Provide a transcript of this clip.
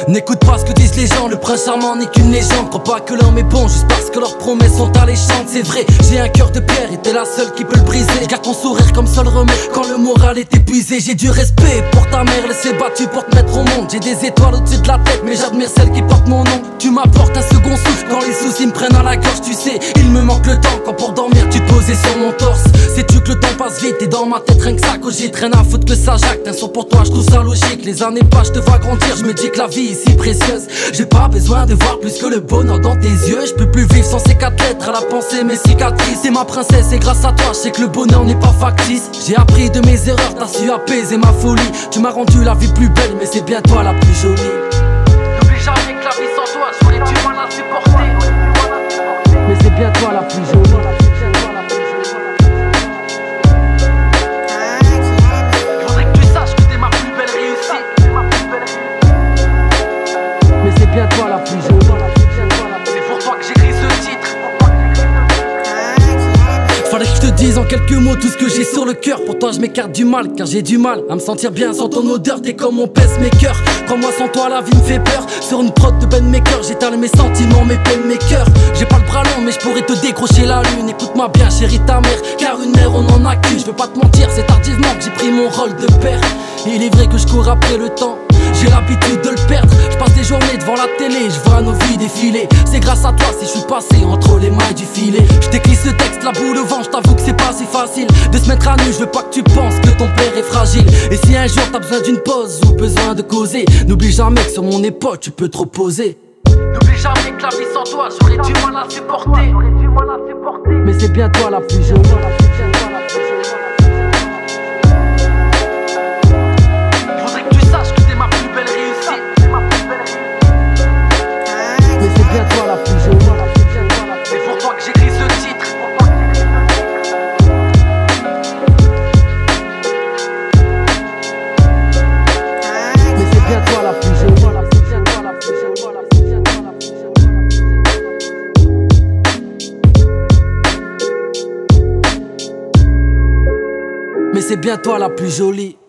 N'écoute pas ce que disent les gens, le prince charmant n'est qu'une légende. Crois pas que l'homme est bon juste parce que leurs promesses sont alléchantes. C'est vrai, j'ai un cœur de pierre et t'es la seule qui peut le briser. Garde ton sourire comme seul remède quand le moral est épuisé. J'ai du respect pour ta mère, elle s'est battue pour te mettre au monde. J'ai des étoiles au-dessus de la tête, mais j'admire celle qui porte mon nom. Tu m'apportes un second souffle quand les soucis me prennent à la gorge. Tu sais, il me manque le temps quand pour dormir tu te posais sur mon torse. Sais-tu que le temps passe vite et dans ma tête rien que ça cogite. Rien à foutre que ça jacte, un son pour toi je trouve ça logique. Les années passent, je te vois grandir, je me dis que la vie est si précieuse. J'ai pas besoin de voir plus que le bonheur dans tes yeux. Je peux plus vivre sans ces quatre lettres à la pensée, mes cicatrices. C'est ma princesse et grâce à toi je sais que le bonheur n'est pas factice. J'ai appris de mes erreurs, t'as su apaiser ma folie. Tu m'as rendu la vie plus belle, mais c'est bien toi la plus jolie. N'oublie jamais que la vie sans toi j'aurais du mal à supporter. Mais c'est bien toi la plus jolie. Mais c'est bien toi la plus jolie. C'est pour toi que j'écris ce titre. Fallait que je te dise en quelques mots tout ce que j'ai sur le cœur. Pour toi je m'écarte du mal car j'ai du mal à me sentir bien sans ton odeur. T'es comme mon pacemaker. Crois-moi sans toi la vie me fait peur. Sur une prod de Ben Maker j'étale mes sentiments, mes peines, mes cœurs. J'ai pas le bras long mais je pourrais te décrocher la lune. Écoute-moi bien chérie ta mère, car une mère on en a qu'une. Je veux pas te mentir, c'est tardivement que j'ai pris mon rôle de père. Il est vrai que je cours après le temps, j'ai l'habitude de le perdre. Je passe des journées devant la télé, je vois nos vies défiler. C'est grâce à toi si je suis passé entre les mailles du filet. Je t'écris ce texte, la boule au vent, je t'avoue que c'est pas si facile de se mettre à nu, je veux pas que tu penses que ton père est fragile. Et si un jour t'as besoin d'une pause ou besoin de causer, n'oublie jamais que sur mon épaule tu peux te reposer. N'oublie jamais que la vie sans toi j'aurais du mal à supporter. Mais c'est bien toi la plus jolie. C'est bien toi la plus jolie. C'est pour toi que j'écris ce titre. Mais c'est bien toi la plus jolie. Mais c'est bien toi la plus jolie.